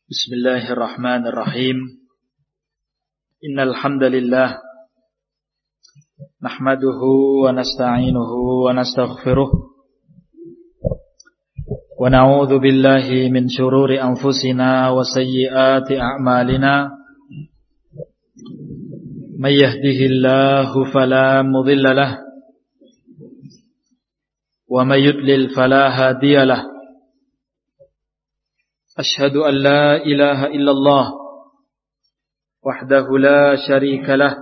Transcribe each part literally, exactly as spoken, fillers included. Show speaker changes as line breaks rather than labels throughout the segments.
Bismillahirrahmanirrahim. Innal hamdalillah nahmaduhu wa nasta'inuhu wa nastaghfiruh wa na'udzu billahi min shururi anfusina wa sayyiati a'malina. May yahdihillahu fala mudilla lahu wa may yudlil fala hadiya lahu. Ashhadu an la ilaha illallah wahdahu la syarika lah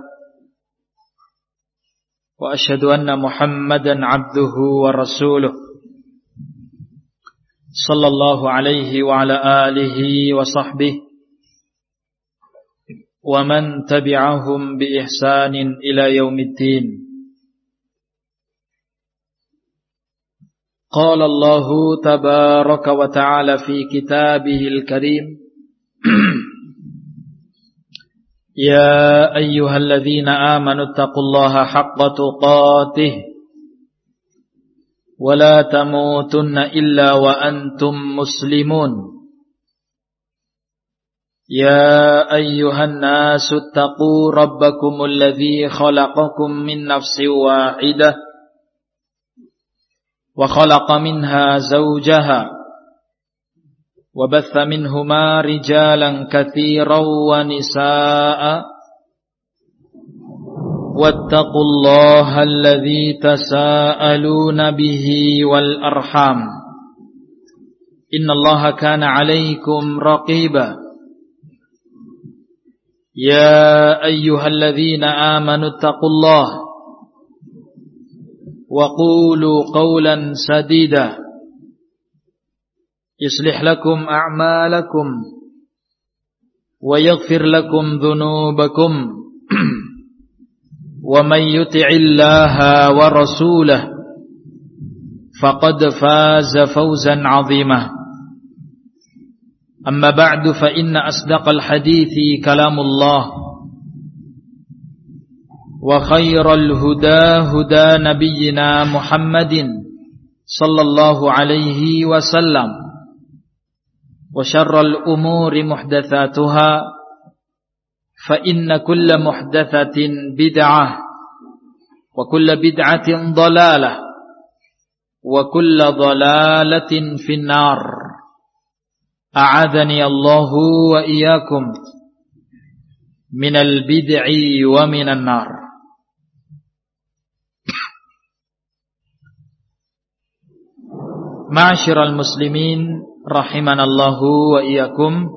wa ashhadu anna Muhammadan abduhu wa rasuluh sallallahu alaihi wa ala alihi wa sahbihi wa man tabi'ahum bi ihsanin ila yaumiddin. قال الله تبارك وتعالى في كتابه الكريم يا أيها الذين آمنوا اتقوا الله حق تقاته ولا تموتن إلا وأنتم مسلمون يا أيها الناس اتقوا ربكم الذي خلقكم من نفس واحدة وخلق منها زوجها وبث منهما رجالا كثيرا ونساء واتقوا الله الذي تساءلون به والأرحام إن الله كان عليكم رقيبا يا أيها الذين آمنوا اتقوا الله وقولوا قولا سديدا يصلح لكم أعمالكم ويغفر لكم ذنوبكم ومن يطع الله ورسوله فقد فاز فوزا عظيما أما بعد فإن أصدق الحديث كلام الله وخير الهدى هدى نبينا محمد صلى الله عليه وسلم وشر الأمور محدثاتها فإن كل محدثة بدعة وكل بدعة ضلالة وكل ضلالة في النار أعاذني الله وإياكم من البدع ومن النار. Ma'asyiral muslimin rahimanallahu wa iyyakum.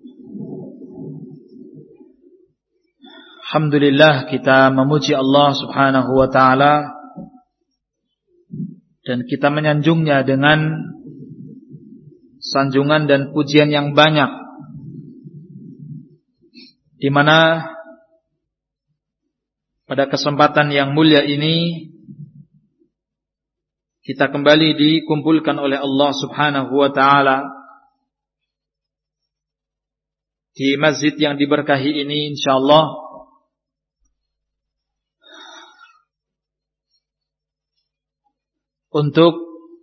Alhamdulillah, kita memuji Allah Subhanahu wa taala dan kita menyanjungnya dengan sanjungan dan pujian yang banyak, di mana pada kesempatan yang mulia ini kita kembali dikumpulkan oleh Allah Subhanahu wa taala di masjid yang diberkahi ini, insyaallah untuk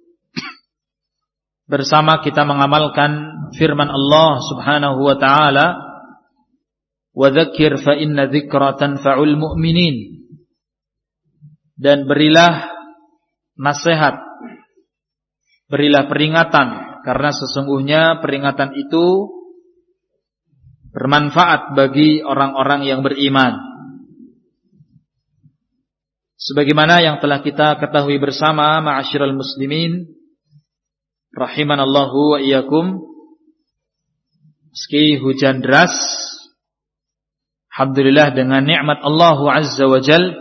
bersama kita mengamalkan firman Allah Subhanahu wa taala, wa dzakir fa inna dzikra tanfa'ul mu'minin, dan berilah nasihat, berilah peringatan, karena sesungguhnya peringatan itu bermanfaat bagi orang-orang yang beriman. Sebagaimana yang telah kita ketahui bersama, ma'asyiral muslimin rahimanallahu wa iyyakum, meski hujan deras, alhamdulillah dengan nikmat Allah Azza wa Jalla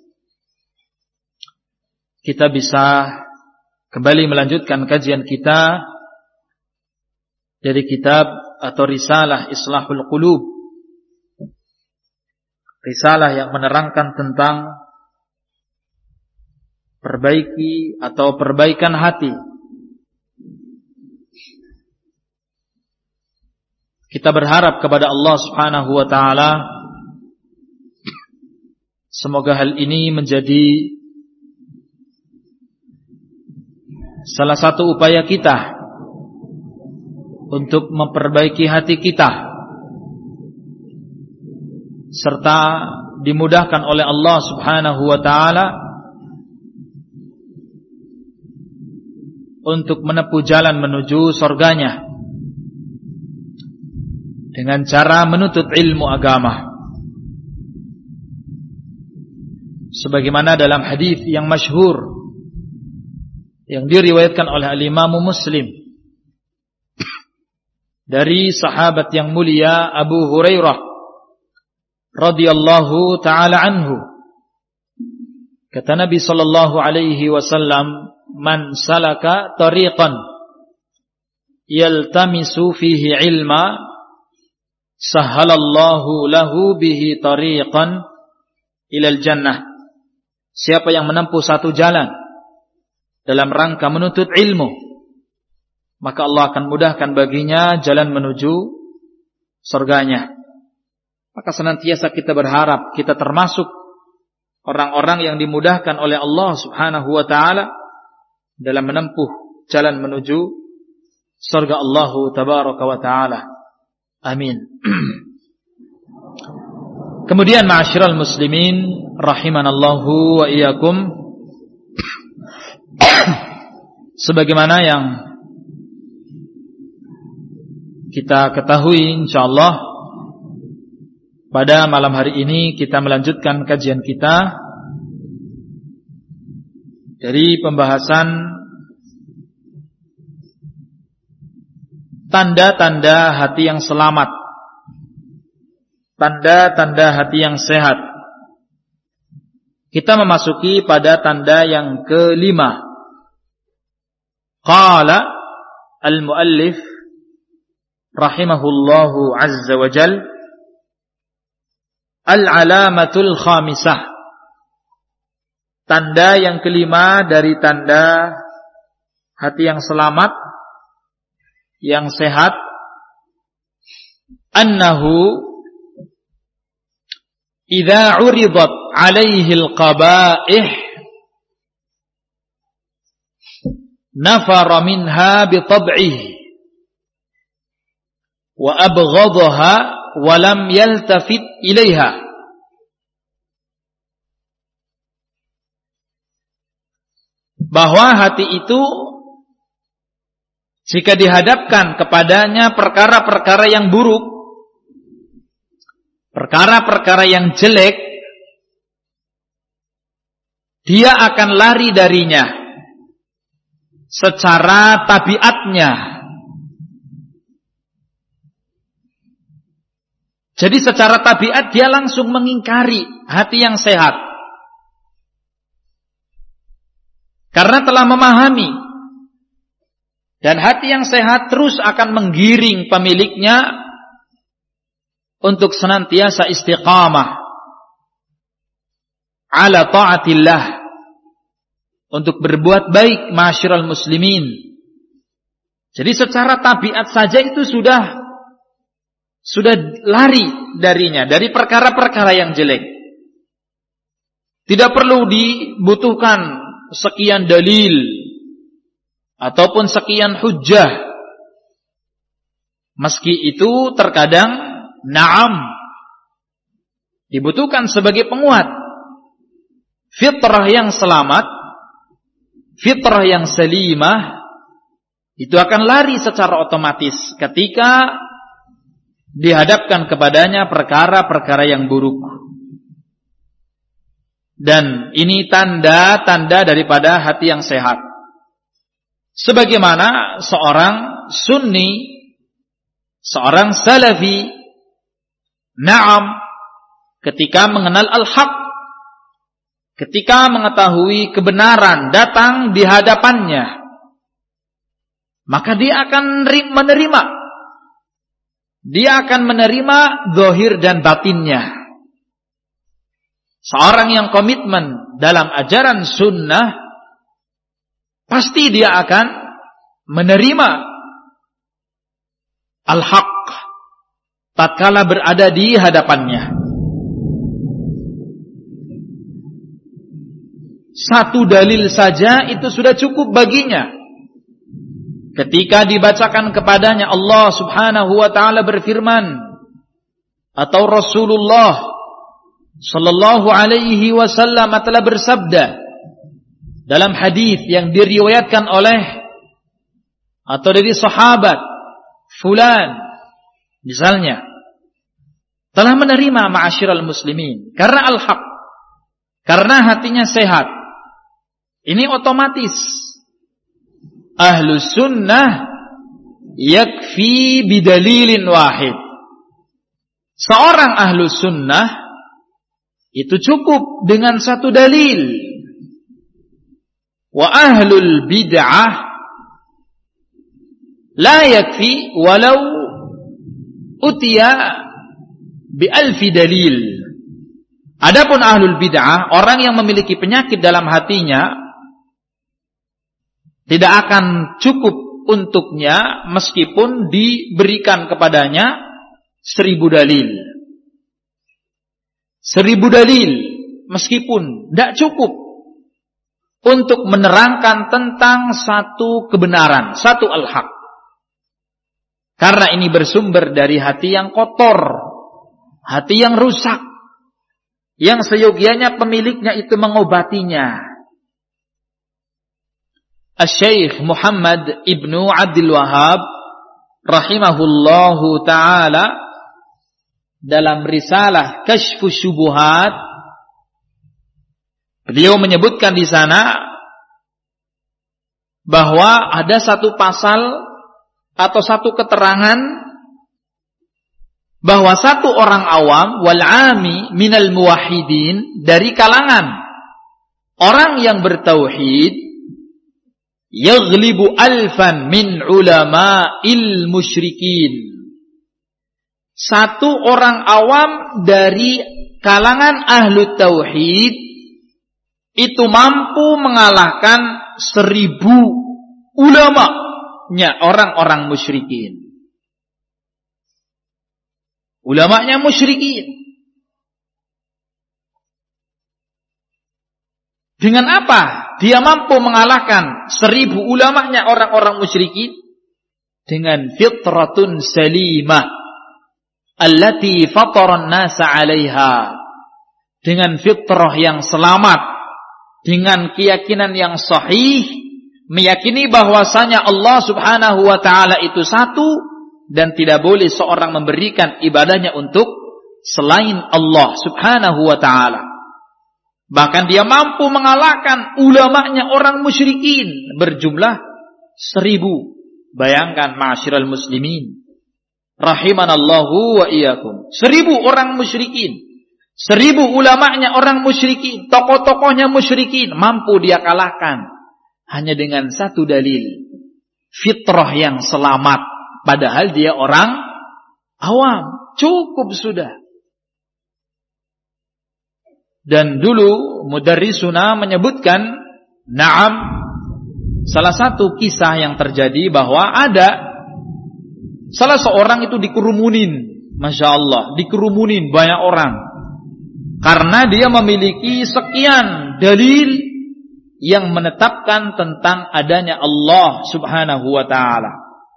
kita bisa kembali melanjutkan kajian kita dari kitab atau risalah Islahul Qulub, risalah yang menerangkan tentang perbaiki atau perbaikan hati. Kita berharap kepada Allah Subhanahu wa taala semoga hal ini menjadi salah satu upaya kita untuk memperbaiki hati kita, serta dimudahkan oleh Allah Subhanahu wa ta'ala untuk menempuh jalan menuju surganya dengan cara menuntut ilmu agama. Sebagaimana dalam hadis yang masyhur yang diriwayatkan oleh al-Imam Muslim dari sahabat yang mulia Abu Hurairah radhiyallahu taala anhu, kata Nabi sallallahu alaihi wasallam, man salaka tariqan yaltamisu fihi ilma sahhalallahu lahu bihi tariqan ilal jannah. Siapa yang menempuh satu jalan dalam rangka menuntut ilmu, maka Allah akan mudahkan baginya jalan menuju surganya. Maka senantiasa kita berharap kita termasuk orang-orang yang dimudahkan oleh Allah Subhanahu wa ta'ala dalam menempuh jalan menuju surga Allah Tabaraka wa ta'ala. Amin. Kemudian ma'asyiral muslimin rahimanallahu wa iyyakum, sebagaimana yang kita ketahui, insyaallah pada malam hari ini kita melanjutkan kajian kita dari pembahasan tanda-tanda hati yang selamat, tanda-tanda hati yang sehat. Kita memasuki pada tanda yang kelima. Qala al-muallif rahimahullahu azza wa jal, al-alamatul khamisah, tanda yang kelima dari tanda hati yang selamat, yang sehat, annahu idza uridat alaihi al-qaba'ih nafara minha bi tab'ihi wa abghadaha wa lam yaltafit ilaiha. Bahwa hati itu jika dihadapkan kepadanya perkara-perkara yang buruk, perkara-perkara yang jelek, dia akan lari darinya secara tabiatnya. Jadi secara tabiat dia langsung mengingkari hati yang sehat, karena telah memahami. Dan hati yang sehat terus akan menggiring pemiliknya untuk senantiasa istiqamah ala ta'atillah, untuk berbuat baik, ma'asyiral muslimin. Jadi secara tabiat saja itu sudah sudah lari darinya, dari perkara-perkara yang jelek. Tidak perlu dibutuhkan sekian dalil ataupun sekian hujjah. Meski itu terkadang na'am dibutuhkan sebagai penguat. Fitrah yang selamat, fitrah yang salimah, itu akan lari secara otomatis ketika dihadapkan kepadanya perkara-perkara yang buruk. Dan ini tanda-tanda daripada hati yang sehat. Sebagaimana seorang sunni, seorang salafi, na'am, ketika mengenal al-haq, ketika mengetahui kebenaran datang di hadapannya, maka dia akan menerima. Dia akan menerima zahir dan batinnya. Seorang yang komitmen dalam ajaran sunnah, pasti dia akan menerima al-haq tatkala berada di hadapannya. Satu dalil saja itu sudah cukup baginya. ketika dibacakan kepadanya Allah Subhanahu wa taala berfirman, atau Rasulullah sallallahu alaihi wasallam telah bersabda dalam hadis yang diriwayatkan oleh atau dari sahabat fulan misalnya, telah menerima ma'asyiral muslimin karena al-haq, karena hatinya sehat, ini otomatis ahlus sunnah yakfi bidalilin wahid. Seorang ahlus sunnah itu cukup dengan satu dalil. Wa ahlul bid'ah la yakfi walau utiya bi alfi dalil. Adapun ahlul bid'ah, orang yang memiliki penyakit dalam hatinya, tidak akan cukup untuknya meskipun diberikan kepadanya seribu dalil. Seribu dalil meskipun tidak cukup untuk menerangkan tentang satu kebenaran, satu al-haq. Karena ini bersumber dari hati yang kotor, hati yang rusak, yang seyogianya pemiliknya itu mengobatinya. Asy-Syaikh Muhammad Ibnu Abdul Wahhab rahimahullahu ta'ala dalam risalah Kasyfus Syubuhat, beliau menyebutkan di sana bahwa ada satu pasal atau satu keterangan bahwa satu orang awam wal ami minal muwahhidin, dari kalangan orang yang bertauhid, yaghlibu alfan min ulama'il musyrikin. Satu orang awam dari kalangan ahlu tauhid itu mampu mengalahkan seribu ulamanya orang-orang musyrikin. Ulamanya musyrikin. Dengan apa dia mampu mengalahkan seribu ulamanya orang-orang musyrikin? Dengan fitratun salimah allati fataran nasa 'alaiha. Dengan fitrah yang selamat, dengan keyakinan yang sahih, meyakini bahwasanya Allah Subhanahu wa taala itu satu dan tidak boleh seorang memberikan ibadahnya untuk selain Allah Subhanahu wa taala. Bahkan dia mampu mengalahkan ulamanya orang musyrikin berjumlah seribu. Bayangkan ma'asyiral muslimin rahimanallahu wa iyyakum. Seribu orang musyrikin, seribu ulamanya orang musyrikin, tokoh-tokohnya musyrikin, mampu dia kalahkan hanya dengan satu dalil, fitrah yang selamat, padahal dia orang awam. Cukup sudah. Dan dulu mudarrisuna menyebutkan, na'am, salah satu kisah yang terjadi bahwa ada salah seorang itu dikerumunin, Masya Allah, dikerumunin banyak orang, karena dia memiliki sekian dalil yang menetapkan tentang adanya Allah Subhanahu wa ta'ala.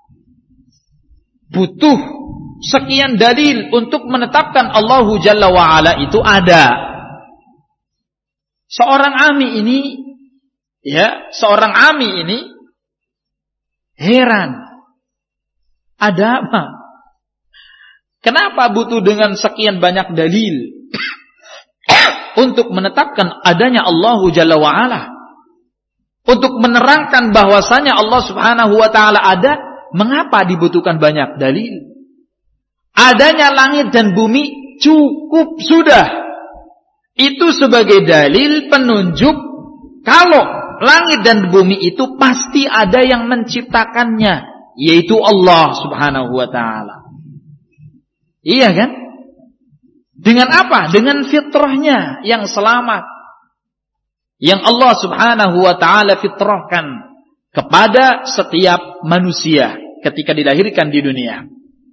Butuh sekian dalil untuk menetapkan Allahu Jalla wa Ala itu ada. Seorang ami ini, ya, seorang ami ini heran. Ada apa? Kenapa butuh dengan sekian banyak dalil untuk menetapkan adanya Allahu Jalla wa Ala? Untuk menerangkan bahwasanya Allah Subhanahu wa taala ada, mengapa dibutuhkan banyak dalil? Adanya langit dan bumi cukup sudah. Itu sebagai dalil penunjuk kalau langit dan bumi itu pasti ada yang menciptakannya, yaitu Allah Subhanahu wa taala. Iya kan? Dengan apa? Dengan fitrahnya yang selamat, yang Allah Subhanahu wa ta'ala fitrahkan kepada setiap manusia ketika dilahirkan di dunia,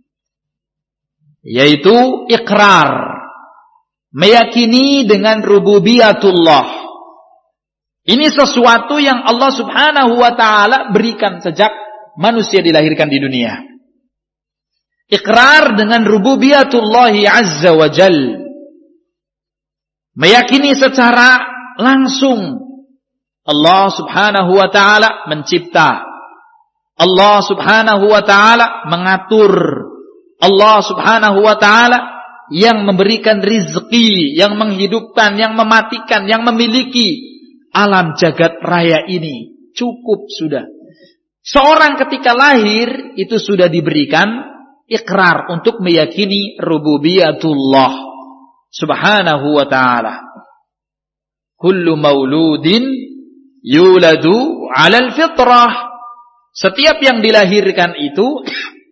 yaitu ikrar, meyakini dengan rububiyatullah. Ini sesuatu yang Allah Subhanahu wa ta'ala berikan sejak manusia dilahirkan di dunia. Iqrar dengan rububiyatullahi azza wa jal. Meyakini secara langsung Allah subhanahu wa ta'ala mencipta. Allah subhanahu wa ta'ala mengatur. Allah subhanahu wa ta'ala yang memberikan rizki, yang menghidupkan, yang mematikan, yang memiliki alam jagat raya ini. Cukup sudah. Seorang ketika lahir itu sudah diberikan ikrar untuk meyakini rububiyatullah subhanahu wa ta'ala. Kullu mauludin yuladu 'alal fitrah. Setiap yang dilahirkan itu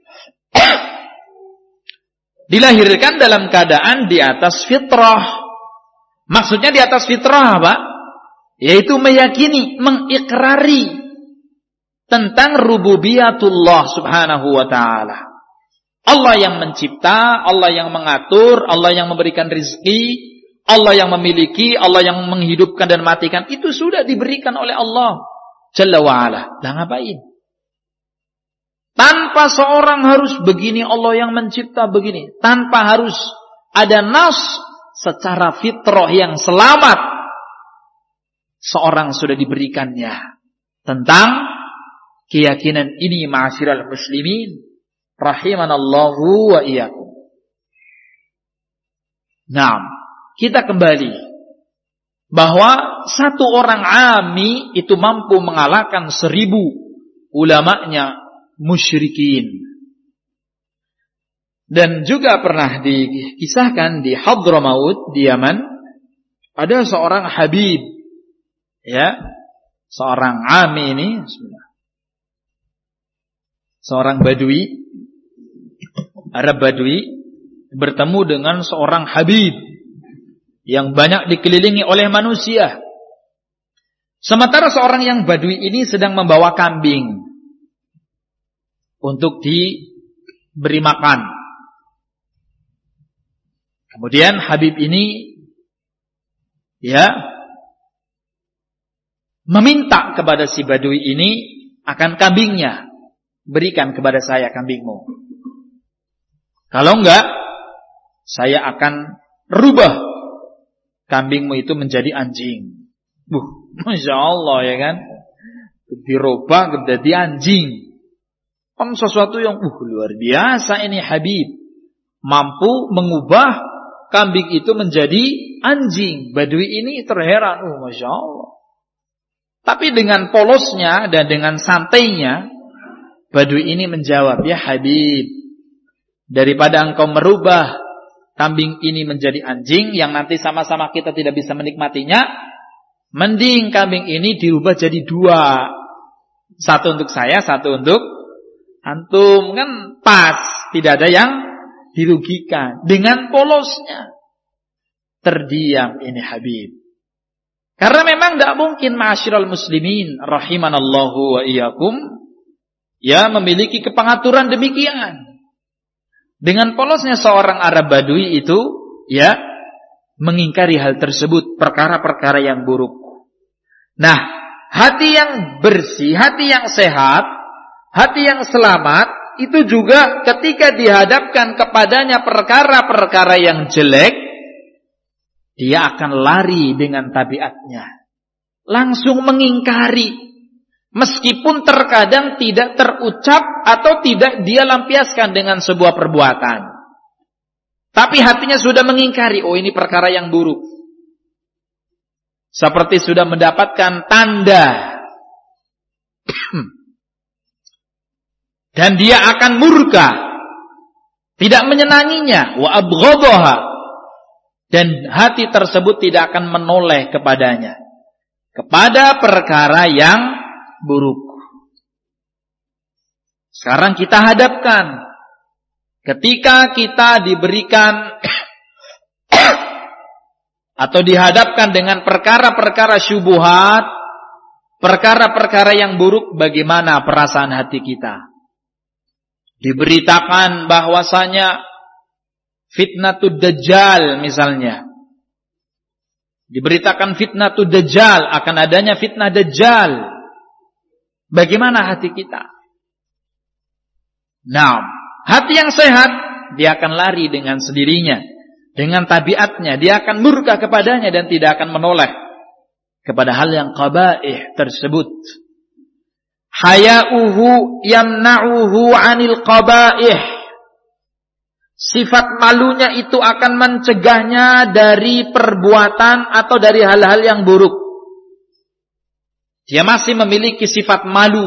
dilahirkan dalam keadaan di atas fitrah. Maksudnya di atas fitrah apa? Yaitu meyakini, mengikrari tentang rububiyatullah subhanahu wa ta'ala. Allah yang mencipta, Allah yang mengatur, Allah yang memberikan rizki, Allah yang memiliki, Allah yang menghidupkan dan matikan. Itu sudah diberikan oleh Allah Jalla wa'ala. Lah ngapain? Tanpa seorang harus begini, Allah yang mencipta begini. Tanpa harus ada nas secara fitrah yang selamat. Seorang sudah diberikannya tentang keyakinan ini, ma'asyiral muslimin. Rahimanallahu wa iyyakum. Nah, kita kembali bahwa satu orang ami itu mampu mengalahkan seribu ulamanya musyrikin. Dan juga pernah dikisahkan di Hadramaut di Yaman ada seorang habib, ya, seorang ami ini, bismillah, seorang badui Arab Badui bertemu dengan seorang habib yang banyak dikelilingi oleh manusia. Sementara seorang yang Badui ini sedang membawa kambing untuk diberi makan. Kemudian habib ini ya meminta kepada si Badui ini akan kambingnya. Berikan kepada saya kambingmu. Kalau enggak, saya akan rubah kambingmu itu menjadi anjing. Buh, Masya Allah ya kan. Dirubah menjadi anjing. Kan sesuatu yang uh, luar biasa ini Habib. Mampu mengubah kambing itu menjadi anjing. Badui ini terheran. Uh, Masya Allah. Tapi dengan polosnya dan dengan santainya, Badui ini menjawab, ya Habib, daripada engkau merubah kambing ini menjadi anjing yang nanti sama-sama kita tidak bisa menikmatinya, mending kambing ini diubah jadi dua. Satu untuk saya, satu untuk antum. Kan pas, tidak ada yang dirugikan. Dengan polosnya terdiam ini Habib. Karena memang tidak mungkin ma'asyiral muslimin rahimanallahu wa iyyakum ya memiliki kepengaturan demikian. Dengan polosnya seorang Arab Badui itu, ya, mengingkari hal tersebut, perkara-perkara yang buruk. Nah, hati yang bersih, hati yang sehat, hati yang selamat, itu juga ketika dihadapkan kepadanya perkara-perkara yang jelek, dia akan lari dengan tabiatnya. Langsung mengingkari. Meskipun terkadang tidak terucap atau tidak dia lampiaskan dengan sebuah perbuatan. Tapi hatinya sudah mengingkari, oh ini perkara yang buruk. Seperti sudah mendapatkan tanda. Dan dia akan murka. Tidak menyenanginya. Wa abghadaha. Dan hati tersebut tidak akan menoleh kepadanya. Kepada perkara yang buruk. Sekarang kita hadapkan. Ketika kita diberikan atau dihadapkan dengan perkara-perkara syubhat, perkara-perkara yang buruk, bagaimana perasaan hati kita? Diberitakan bahwasanya fitnatud dajjal misalnya. Diberitakan fitnatud dajjal, akan adanya fitnah dajjal. Bagaimana hati kita? Nah, hati yang sehat, dia akan lari dengan sendirinya, dengan tabiatnya, dia akan murka kepadanya dan tidak akan menoleh kepada hal yang qabaih tersebut. Haya'uhu yamna'uhu 'anil qabaih. Sifat malunya itu akan mencegahnya dari perbuatan atau dari hal-hal yang buruk. Dia masih memiliki sifat malu.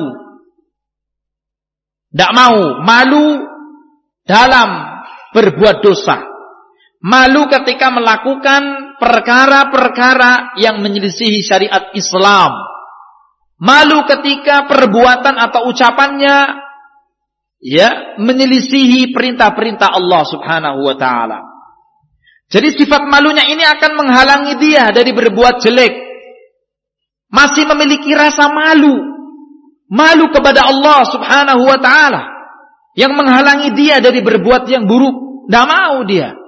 Tidak mau malu dalam berbuat dosa. Malu ketika melakukan perkara-perkara yang menyelisihi syariat Islam. Malu ketika perbuatan atau ucapannya ya menyelisihi perintah-perintah Allah Subhanahu wa taala. Jadi sifat malunya ini akan menghalangi dia dari berbuat jelek. Masih memiliki rasa malu. Malu kepada Allah Subhanahu wa taala yang menghalangi dia dari berbuat yang buruk. Tidak mau dia.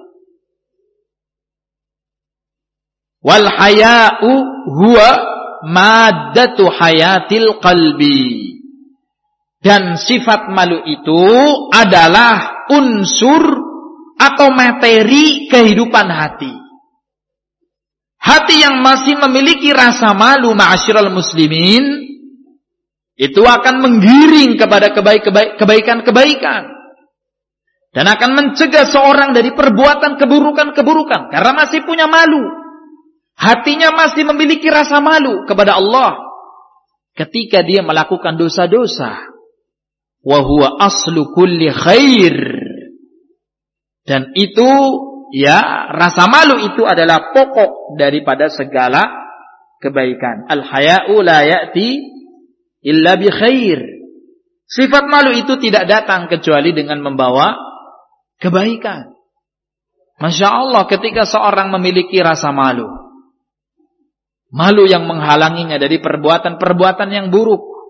Wal haya'u huwa maddatu hayatil qalbi. Dan sifat malu itu adalah unsur atau materi kehidupan hati. Hati yang masih memiliki rasa malu, ma'asyiral muslimin, itu akan menggiring kepada kebaikan-kebaikan. Dan akan mencegah seorang dari perbuatan keburukan-keburukan. Karena masih punya malu. Hatinya masih memiliki rasa malu kepada Allah. Ketika dia melakukan dosa-dosa. Wa huwa aslu kulli khair. Dan itu ya rasa malu itu adalah pokok daripada segala kebaikan. Al-haya'u la ya'ti illa bi khair. Sifat malu itu tidak datang kecuali dengan membawa kebaikan. Masya Allah, ketika seorang memiliki rasa malu, malu yang menghalanginya dari perbuatan-perbuatan yang buruk.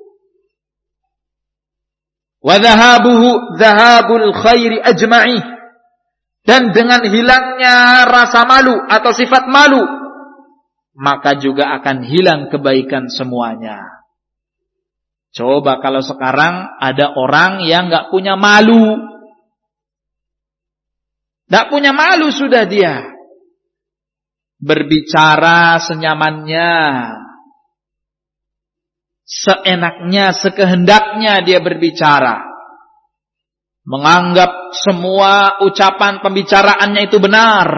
Wa dhahabuhu dhahabul khairi ajma'i. Dan dengan hilangnya rasa malu atau sifat malu, maka juga akan hilang kebaikan semuanya. Coba kalau sekarang ada orang yang gak punya malu. Gak punya malu sudah dia. Berbicara senyamannya, seenaknya, sekehendaknya dia berbicara. Menganggap semua ucapan pembicaraannya itu benar.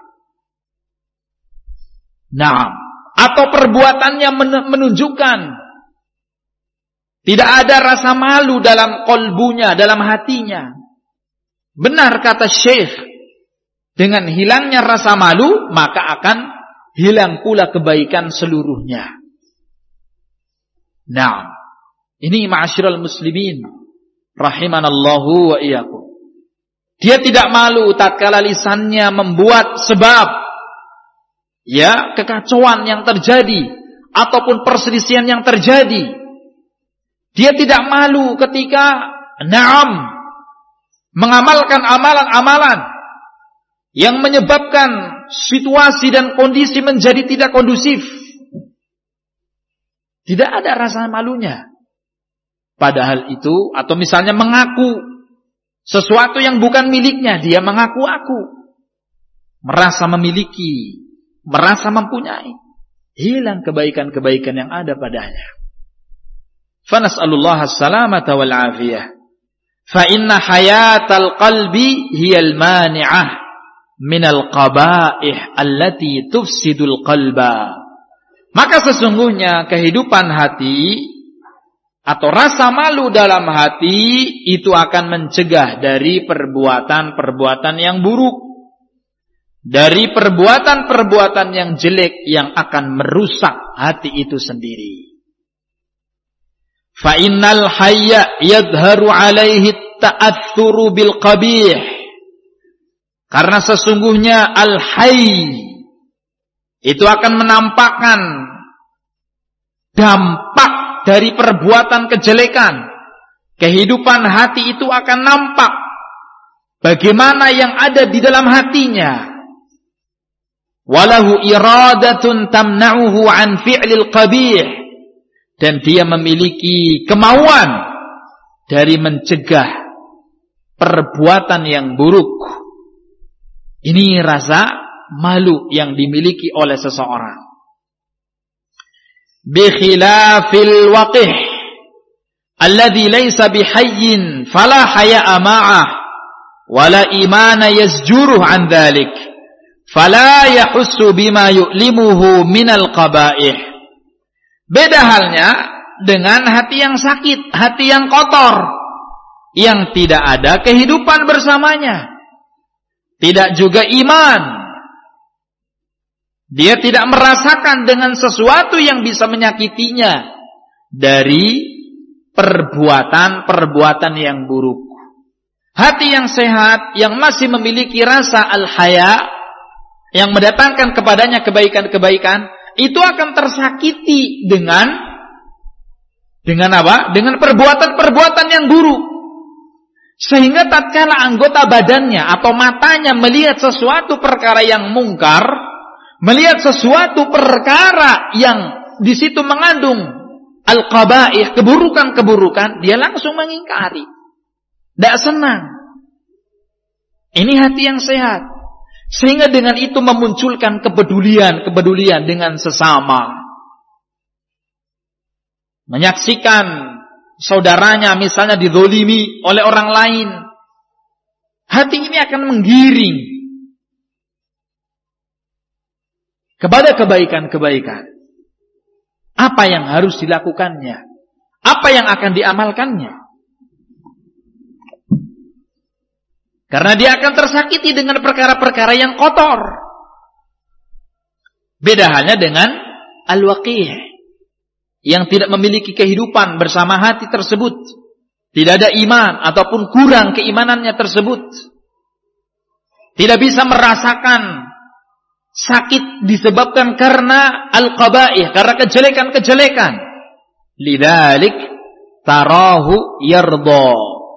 Nah, atau perbuatannya menunjukkan tidak ada rasa malu dalam kolbunya, dalam hatinya. Benar kata Syekh, dengan hilangnya rasa malu, maka akan hilang pula kebaikan seluruhnya. Nah, ini ma'asyiral muslimin rahimanallahu wa iyyakum. Dia tidak malu tatkala lisannya membuat sebab ya kekacauan yang terjadi ataupun perselisihan yang terjadi. Dia tidak malu ketika na'am mengamalkan amalan-amalan yang menyebabkan situasi dan kondisi menjadi tidak kondusif. Tidak ada rasa malunya. Padahal itu, atau misalnya mengaku sesuatu yang bukan miliknya, dia mengaku-aku. Merasa memiliki, merasa mempunyai. Hilang kebaikan-kebaikan yang ada padanya. Fanas'alullah as-salamata wal afiyah. Fa inna hayatal qalbi hiyal mani'ah minal qaba'ih allati tufsidul qalba. Maka sesungguhnya kehidupan hati atau rasa malu dalam hati itu akan mencegah dari perbuatan-perbuatan yang buruk, dari perbuatan-perbuatan yang jelek yang akan merusak hati itu sendiri. Fa innal hayya yadharu alaihi ta'athuru bil qabih. Karena sesungguhnya al-hayy itu akan menampakkan dampak dari perbuatan kejelekan. Kehidupan hati itu akan nampak bagaimana yang ada di dalam hatinya. Walahu iradatun tamna'uhu an fi'lil qabih. Dan dia memiliki kemauan dari mencegah perbuatan yang buruk. Ini rasa malu yang dimiliki oleh seseorang. Bi khilafil waqih alladhi laysa bihayyin fala haya'a ma'ah wala imana yazjuruh an dhalik fala yahussu bima yu'limuhu minal qaba'ih. Beda halnya dengan hati yang sakit, hati yang kotor, yang tidak ada kehidupan bersamanya, tidak juga iman. Dia tidak merasakan dengan sesuatu yang bisa menyakitinya dari perbuatan-perbuatan yang buruk. Hati yang sehat, yang masih memiliki rasa al-haya, yang mendatangkan kepadanya kebaikan-kebaikan, itu akan tersakiti dengan Dengan apa? Dengan perbuatan-perbuatan yang buruk. Sehingga tatkala anggota badannya atau matanya melihat sesuatu perkara yang mungkar, melihat sesuatu perkara yang di situ mengandung al-qaba'ih, keburukan-keburukan, dia langsung mengingkari. Tidak senang. Ini hati yang sehat. Sehingga dengan itu memunculkan kepedulian-kepedulian dengan sesama. Menyaksikan saudaranya misalnya dizolimi oleh orang lain, hati ini akan menggiring kepada kebaikan-kebaikan. Apa yang harus dilakukannya? Apa yang akan diamalkannya? Karena dia akan tersakiti dengan perkara-perkara yang kotor. Beda halnya dengan al-waqih, yang tidak memiliki kehidupan bersama hati tersebut. Tidak ada iman ataupun kurang keimanannya tersebut. Tidak bisa merasakan sakit disebabkan karena al-qaba'ih, karena kejelekan-kejelekan. Lidzalik tarahu yarda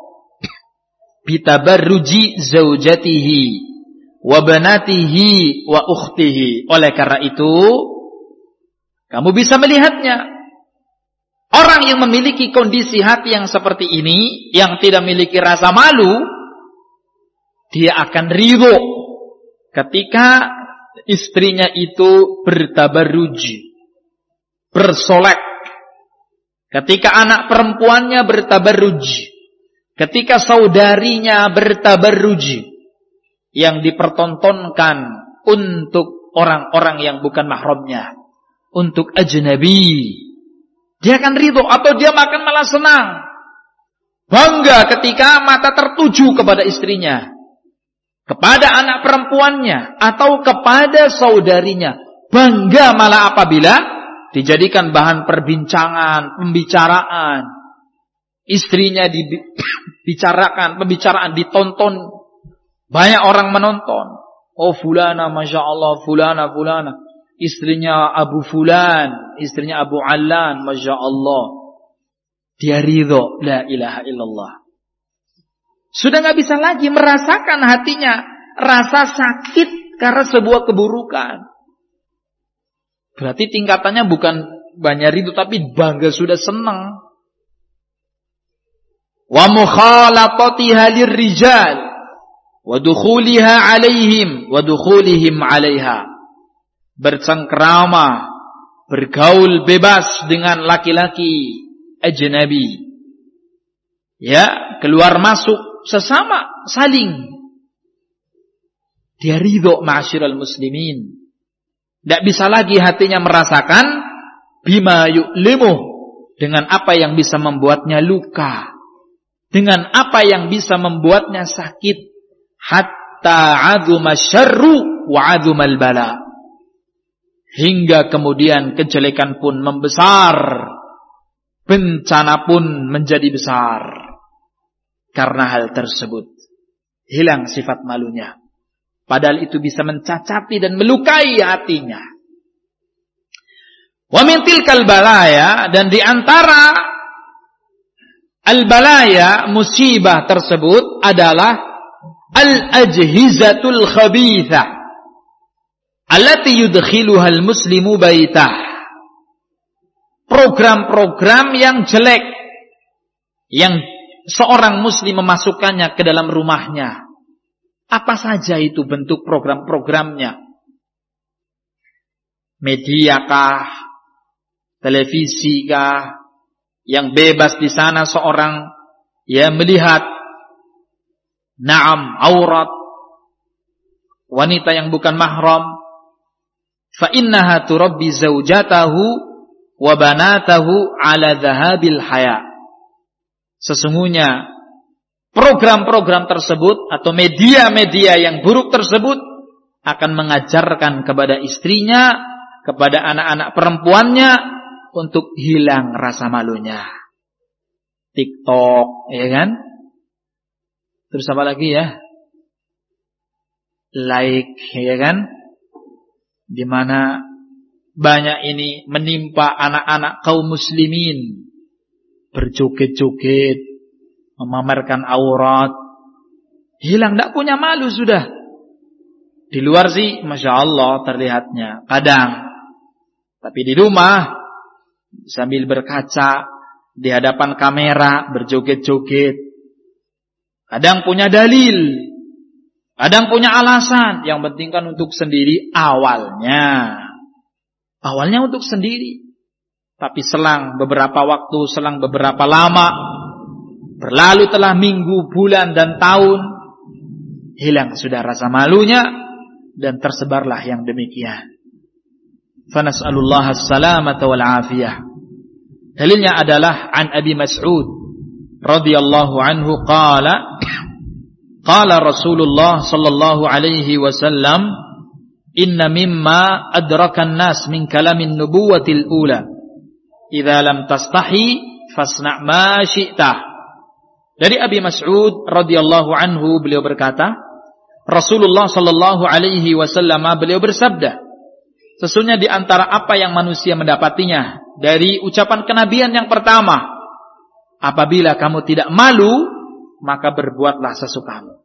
bitabarruji zaujatihi wa banatihi wa ukhtihi. Oleh karena itu, kamu bisa melihatnya. Orang yang memiliki kondisi hati yang seperti ini, yang tidak memiliki rasa malu, dia akan ridho ketika istrinya itu bertabarruj, bersolek, ketika anak perempuannya bertabarruj, ketika saudarinya bertabarruj, yang dipertontonkan untuk orang-orang yang bukan mahramnya, untuk ajnabi. Dia akan ridho atau dia makan malah senang, bangga ketika mata tertuju kepada istrinya, kepada anak perempuannya, atau kepada saudarinya. Bangga malah apabila dijadikan bahan perbincangan, pembicaraan. Istrinya dibicarakan, pembicaraan ditonton, banyak orang menonton. Oh fulana, masya Allah, fulana, fulana. Istrinya Abu Fulan, istrinya Abu Allan, masya Allah. Dia ridho, la ilaha illallah. Sudah gak bisa lagi merasakan hatinya rasa sakit karena sebuah keburukan. Berarti tingkatannya bukan banyak ridho, tapi bangga, sudah senang. Wa mukhalatatiha lirrijal wa dukhuliha alaihim wa dukhulihim alaiha. Bercengkrama, bergaul bebas dengan laki-laki ajnabi. Ya, keluar masuk sesama, saling. Dia ridho, ma'asyiral muslimin. Tidak bisa lagi hatinya merasakan bima yu'limuh, dengan apa yang bisa membuatnya luka, dengan apa yang bisa membuatnya sakit. Hatta azuma syarru wa azumal bala. Hingga kemudian kejelekan pun membesar, bencana pun menjadi besar. Karena hal tersebut hilang sifat malunya. Padahal itu bisa mencacati dan melukai hatinya. Wa min tilkal balaya, dan di antara al-balaya, musibah tersebut adalah al-ajhizatul khabithah allati yudkhiluha al-muslimu baitah. Program-program yang jelek yang seorang muslim memasukkannya ke dalam rumahnya. Apa saja itu bentuk program-programnya? Media kah? Televisi kah? Yang bebas di sana seorang ya melihat na'am aurat wanita yang bukan mahram. Fa innaha turabbi zaujatahu wa banatahu ala dhahabil haya. Sesungguhnya program-program tersebut atau media-media yang buruk tersebut akan mengajarkan kepada istrinya, kepada anak-anak perempuannya untuk hilang rasa malunya. TikTok, ya kan? Terus apa lagi ya? Like, ya kan? Di mana banyak ini menimpa anak-anak kaum muslimin, berjoget-joget, memamerkan aurat, hilang, tidak punya malu sudah. Di luar sih, masya Allah terlihatnya kadang, tapi di rumah sambil berkaca di hadapan kamera berjoget-joget. Kadang punya dalil, kadang punya alasan. Yang penting kan untuk sendiri awalnya, awalnya untuk sendiri. Tapi selang beberapa waktu, selang beberapa lama, berlalu telah minggu, bulan, dan tahun, hilang sudah rasa malunya, dan tersebarlah yang demikian. Fanas'alullah as-salamata wal afiyah. Dalilnya adalah an Abi Mas'ud radhiyallahu anhu qala qala Rasulullah sallallahu alaihi wasallam inna mimma adrakan nas min kalamin nubuwatil ula idza lam tastahi fasna' ma syi'ta. Dari Abi Mas'ud radhiyallahu anhu, beliau berkata, Rasulullah sallallahu alaihi wasallam beliau bersabda, sesungguhnya di antara apa yang manusia mendapatinya dari ucapan kenabian yang pertama, apabila kamu tidak malu, maka berbuatlah sesukamu.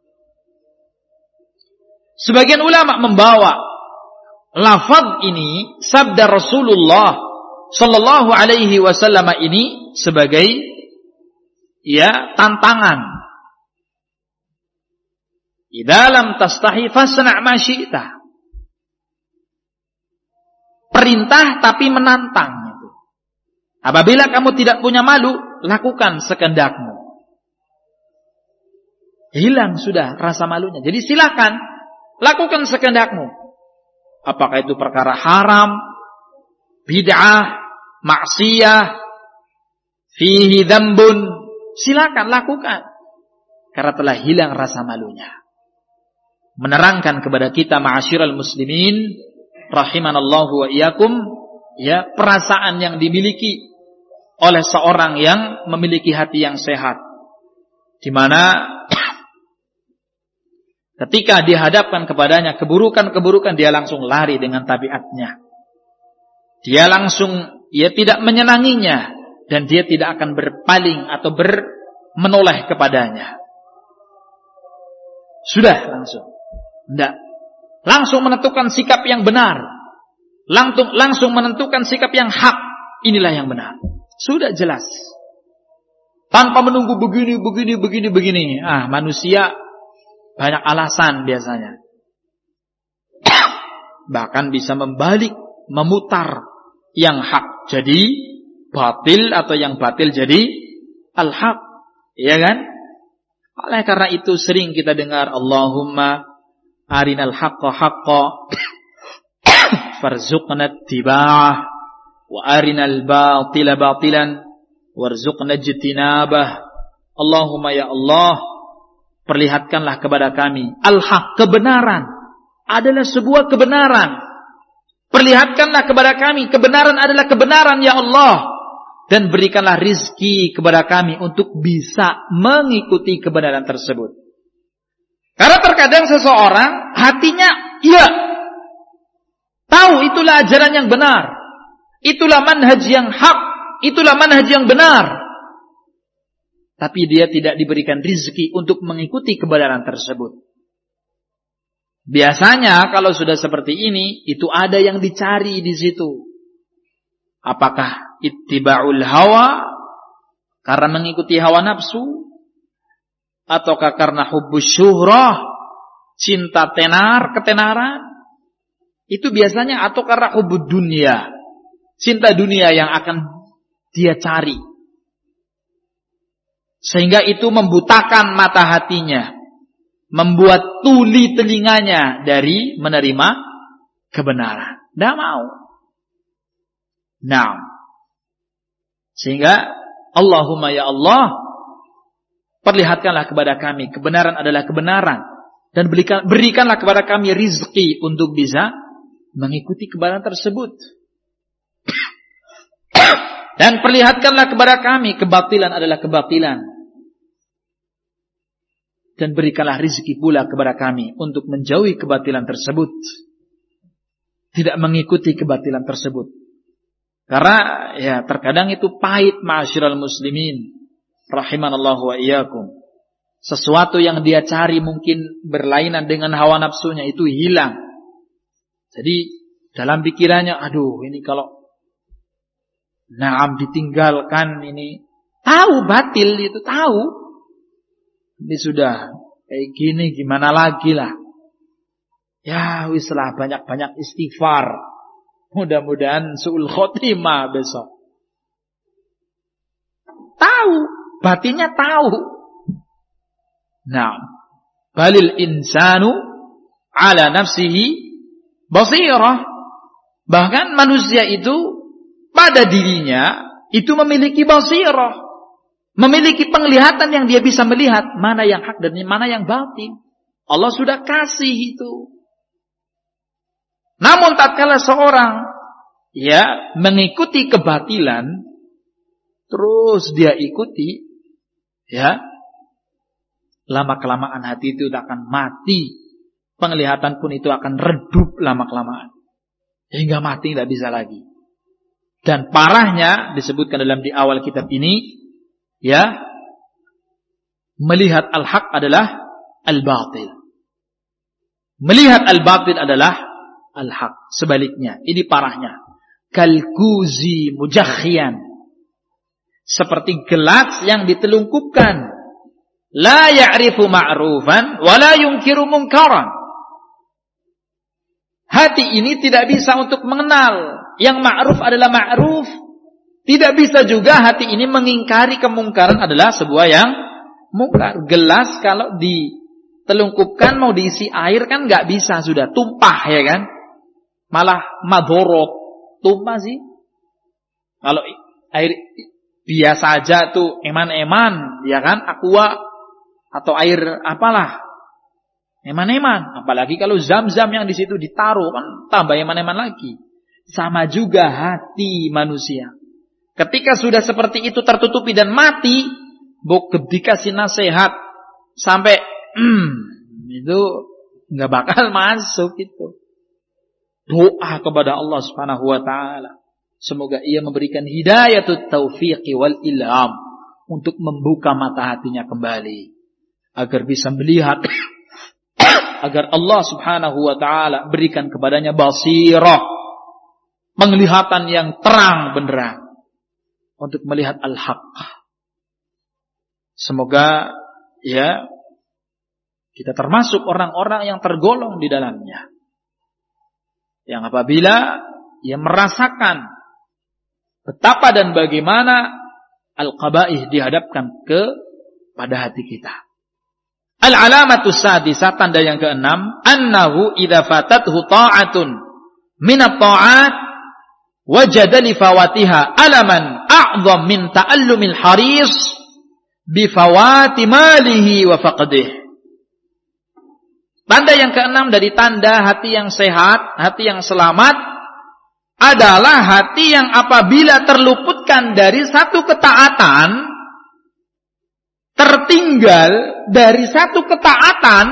Sebagian ulama membawa lafaz ini, sabda Rasulullah sallallahu alaihi wasallam ini sebagai ya tantangan. Idza lam tastahi fasna' ma syi'ta. Perintah tapi menantang itu. Apabila kamu tidak punya malu, lakukan sekehendakmu. Hilang sudah rasa malunya. Jadi silakan lakukan sekehendakmu. Apakah itu perkara haram, bid'ah, maksiyah, fihi dzambun, silakan lakukan. Karena telah hilang rasa malunya. Menerangkan kepada kita ma'asyiral muslimin rahimanallahu wa iyyakum, ya, perasaan yang dimiliki oleh seorang yang memiliki hati yang sehat, di mana ketika dihadapkan kepadanya keburukan-keburukan, dia langsung lari dengan tabiatnya. Dia langsung, ia tidak menyenanginya, dan dia tidak akan berpaling atau ber menoleh kepadanya. Sudah langsung. Tidak. Langsung menentukan sikap yang benar. Langsung, langsung menentukan sikap yang hak. Inilah yang benar. Sudah jelas. Tanpa menunggu begini, begini, begini, begini. Ah, manusia banyak alasan biasanya. Bahkan bisa membalik, memutar yang hak jadi batil, atau yang batil jadi al-haq. Iya kan? Oleh karena itu sering kita dengar, Allahumma arinal haqqa haqqa farzuqna ittiba'ah wa arinal batila batilan warzuqna ijtinabah. Allahumma ya Allah, perlihatkanlah kepada kami al-haq, kebenaran adalah sebuah kebenaran. Perlihatkanlah kepada kami kebenaran adalah kebenaran ya Allah, dan berikanlah rizki kepada kami untuk bisa mengikuti kebenaran tersebut. Karena terkadang seseorang hatinya iya, tahu itulah ajaran yang benar, itulah manhaj yang hak, itulah manhaj yang benar, tapi dia tidak diberikan rizki untuk mengikuti kebenaran tersebut. Biasanya kalau sudah seperti ini, itu ada yang dicari di situ. Apakah ittiba'ul hawa, karena mengikuti hawa nafsu, ataukah karena hubbus syuhrah, cinta tenar, ketenaran, itu biasanya, atau karena hubbud dunia, cinta dunia yang akan dia cari, sehingga itu membutakan mata hatinya, membuat tuli telinganya dari menerima kebenaran. Tidak mau. Nah, sehingga Allahumma ya Allah, perlihatkanlah kepada kami kebenaran adalah kebenaran, dan berikan, berikanlah kepada kami rizki untuk bisa mengikuti kebenaran tersebut. Dan perlihatkanlah kepada kami kebatilan adalah kebatilan, dan berikanlah rizki pula kepada kami untuk menjauhi kebatilan tersebut, tidak mengikuti kebatilan tersebut. Karena ya terkadang itu pahit, ma'asyiral muslimin rahimanallahu wa iyyakum. Sesuatu yang dia cari mungkin berlainan dengan hawa nafsunya, itu hilang. Jadi dalam pikirannya, aduh ini kalau naam ditinggalkan, ini tahu batil, itu tahu. Ini sudah kayak gini, gimana lagi lah. Ya wislah, banyak-banyak istighfar. Mudah-mudahan su'ul khotimah besok. Tahu, batinnya tahu. Nah, balil insanu ala nafsihi basirah. Bahkan manusia itu pada dirinya itu memiliki basirah, memiliki penglihatan yang dia bisa melihat mana yang hak dan mana yang batil. Allah sudah kasih itu. Namun tatkala seorang ya mengikuti kebatilan, terus dia ikuti, ya lama-kelamaan hati itu akan mati, penglihatan pun itu akan redup lama-kelamaan, hingga mati tidak bisa lagi. Dan parahnya disebutkan dalam di awal kitab ini, ya melihat al-haq adalah al-batil, melihat al-batil adalah al-haq. Sebaliknya, ini parahnya. Kalkuzi mujakhian, seperti gelas yang ditelungkupkan. La ya'rifu ma'rufan wa la yunkiru munkaran. Hati ini tidak bisa untuk mengenal yang ma'ruf adalah ma'ruf. Tidak bisa juga hati ini mengingkari kemungkaran adalah sebuah yang mungkar. Gelas kalau ditelungkupkan mau diisi air kan nggak bisa, sudah tumpah ya kan. Malah madorot, tumpah sih. Kalau air biasa aja tuh eman-eman, ya kan, aqua atau air apalah, eman-eman. Apalagi kalau zam-zam yang di situ ditaruh kan tambah eman-eman lagi. Sama juga hati manusia. Ketika sudah seperti itu tertutupi dan mati, bok dikasih nasihat sampai hmm, itu nggak bakal masuk itu. Doa kepada Allah Subhanahu wa taala, semoga Ia memberikan hidayatut taufiqi wal ilham untuk membuka mata hatinya kembali agar bisa melihat, agar Allah Subhanahu wa taala berikan kepadanya basirah, penglihatan yang terang benderang untuk melihat al-haq. Semoga ya kita termasuk orang-orang yang tergolong di dalamnya, yang apabila ia merasakan betapa dan bagaimana al-qabaih dihadapkan ke pada hati kita. Al-alamatus sadisah, tanda yang keenam, annahu idza fatathu ta'atun min at-ta'at wajada li fawatiha alaman a'dham min ta'allumil haris bi fawati malihi wa faqdih. Tanda yang keenam dari tanda hati yang sehat, hati yang selamat, adalah hati yang apabila terluputkan dari satu ketaatan, tertinggal dari satu ketaatan,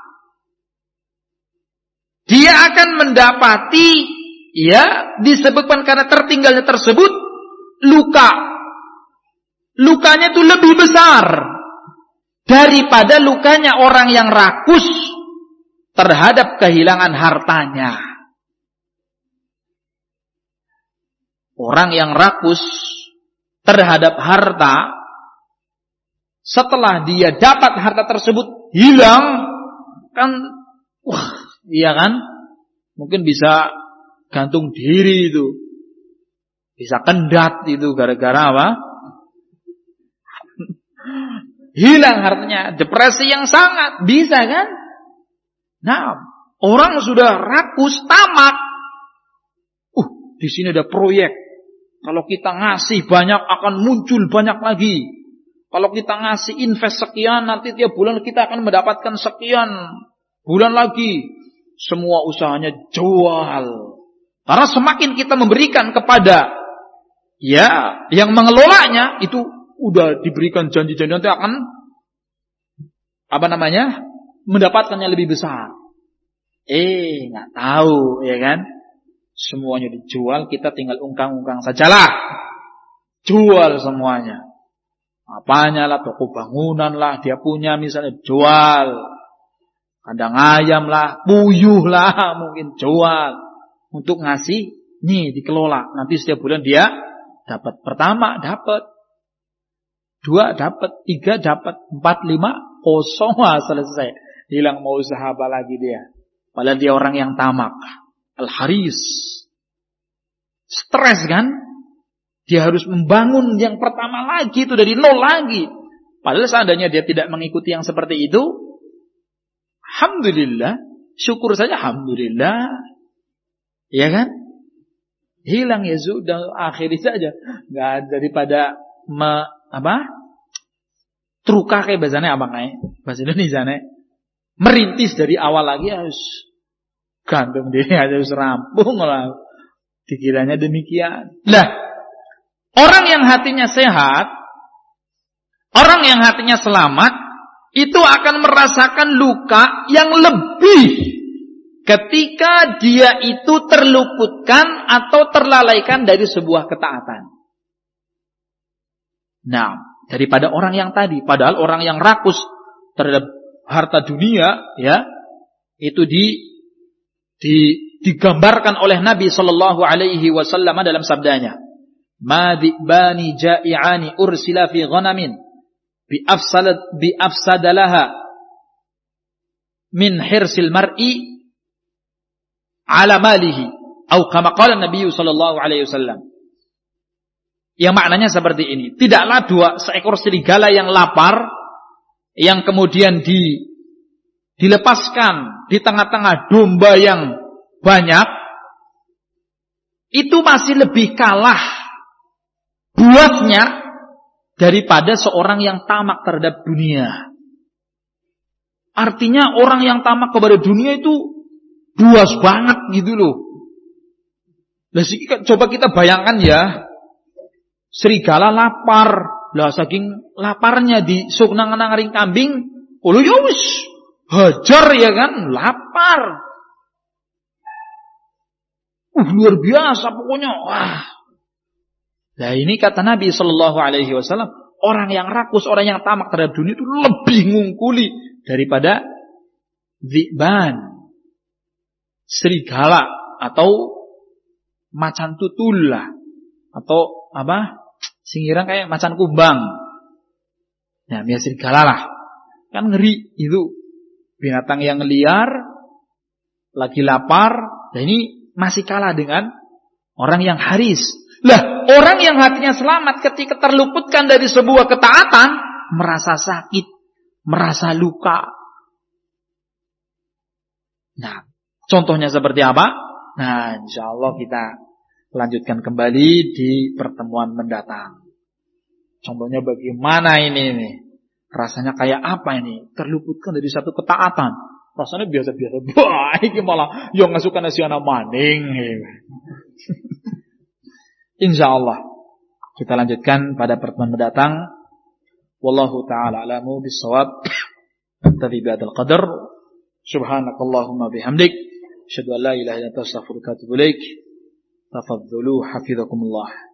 dia akan mendapati, ya, disebutkan karena tertinggalnya tersebut, luka. Lukanya itu lebih besar daripada lukanya orang yang rakus terhadap kehilangan hartanya. Orang yang rakus terhadap harta setelah dia dapat harta tersebut hilang, kan wah, iya kan? Mungkin bisa gantung diri itu. Bisa kendat itu gara-gara apa? Hilang hartanya, depresi yang sangat bisa kan? Nah, orang sudah rakus, tamak. Uh, di sini ada proyek. Kalau kita ngasih banyak akan muncul banyak lagi. Kalau kita ngasih invest sekian, nanti tiap bulan kita akan mendapatkan sekian bulan lagi. Semua usahanya jual. Karena semakin kita memberikan kepada ya yang mengelolanya, itu udah diberikan janji-janji nanti akan apa namanya mendapatkan yang lebih besar. Eh, nggak tahu, ya kan? Semuanya dijual, kita tinggal ungkang-ungkang sajalah. Jual semuanya. Apanya lah, toko bangunan lah, dia punya misalnya jual. Kandang ayam lah, puyuh lah, mungkin jual. Untuk ngasih, nih dikelola. Nanti setiap bulan dia dapat. Pertama dapat. Dua dapat, tiga dapat, empat, lima, kosong, wah selesai. Hilang, mau usaha apa lagi dia. Padahal dia orang yang tamak. Al-haris. Stres kan? Dia harus membangun yang pertama lagi, itu dari nol lagi. Padahal seandainya dia tidak mengikuti yang seperti itu, alhamdulillah, syukur saja, alhamdulillah. Ya kan? Hilang ya sudah, akhiri saja. Nggak daripada me, apa? Truka kayak bahasanya apa kayak? Bahasa Indonesia nih. Merintis dari awal lagi harus gantung diri, harus rampung lah. Dikiranya demikian. Lah, orang yang hatinya sehat, orang yang hatinya selamat, itu akan merasakan luka yang lebih ketika dia itu terluputkan atau terlalaikan dari sebuah ketaatan. Nah, daripada orang yang tadi, padahal orang yang rakus terhadap harta dunia, ya, itu di, di digambarkan oleh Nabi Sallallahu Alaihi Wasallam dalam sabdanya, "Madibani ja'iani ursila fi ghanamin bi afsadat bi afsadalaha min hirsil mar'i ala malihi." Atau kama qala Nabi Sallallahu Alaihi Wasallam. Yang maknanya seperti ini. Tidaklah dua seekor serigala yang lapar, yang kemudian di, dilepaskan di tengah-tengah domba yang banyak, itu masih lebih kalah buatnya daripada seorang yang tamak terhadap dunia. Artinya orang yang tamak kepada dunia itu buas banget gitu loh. Nah, coba kita bayangkan ya, serigala lapar, lah saking laparnya di suknang nangaring kambing, oh ya wis hajar ya kan, lapar. Uh, luar biasa pokoknya. Wah. Nah, ini kata Nabi Sallallahu Alaihi Wasallam, orang yang rakus, orang yang tamak terhadap dunia itu lebih ngungkuli daripada dziban, serigala atau macan tutul lah, atau apa? Singirang kayak macan kumbang. Nah, biasa serigala lah. Kan ngeri itu. Binatang yang liar, lagi lapar, dan ini masih kalah dengan orang yang haris. Lah, orang yang hatinya selamat ketika terluputkan dari sebuah ketaatan, merasa sakit, merasa luka. Nah, contohnya seperti apa? Nah, insya Allah kita lanjutkan kembali di pertemuan mendatang. Contohnya bagaimana ini nih? Rasanya kayak apa ini? Terluputkan dari satu ketaatan. Rasanya biasa-biasa. Wah, ini malah yang ngasukan nasi anak maning. Insya Allah kita lanjutkan pada pertemuan mendatang. Wallahu ta'ala alamu bisawab. Tadi biadal qadar. Subhanakallahumma bihamdik. Asyhadu an la ilaha illa anta astaghfiruka wa atubu ilaik. Tafadhalu hafizakumullah.